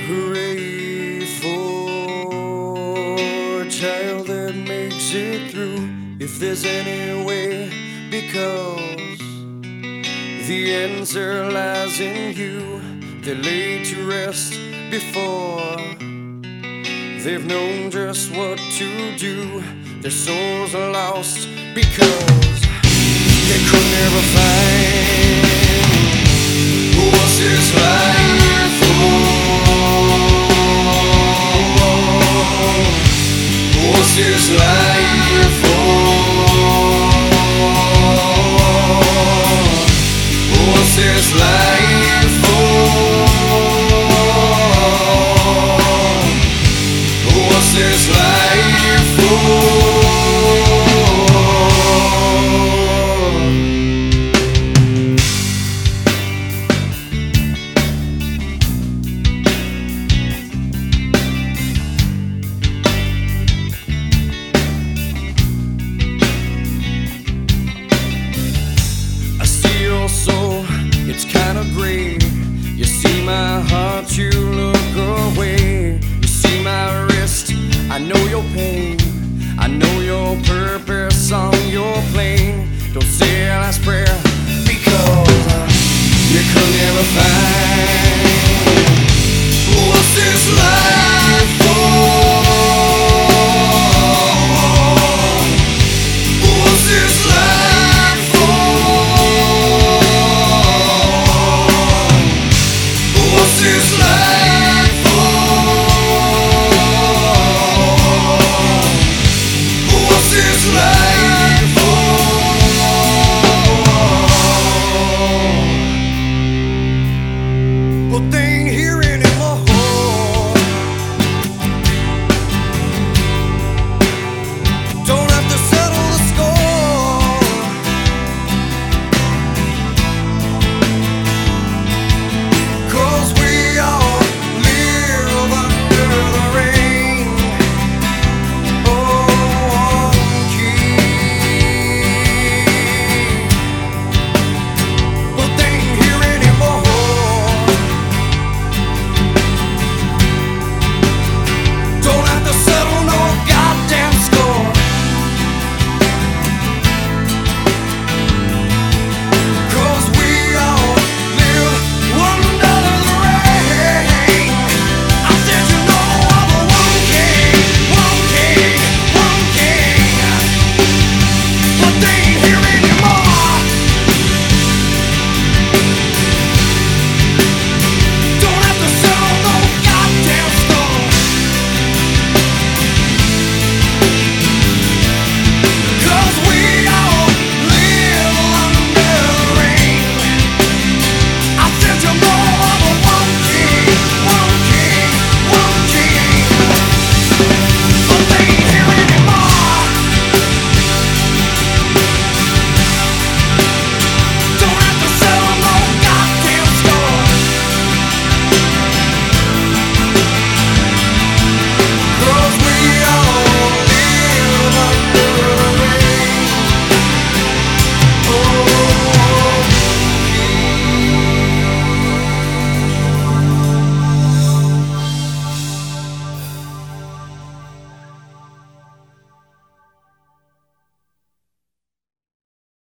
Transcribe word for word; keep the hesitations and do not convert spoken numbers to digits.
Hooray for a child that makes it through, if there's any way, because the answer lies in you. They're laid to rest before they've known just what to do. Their souls are lost because they could never find what's this life for. What's this life for? What's this life for? What's this life for? Soul, it's kind of gray. You see my heart, you look away. You see my wrist, I know your pain. I know your purpose on your plane. Don't say a last prayer, because you could never find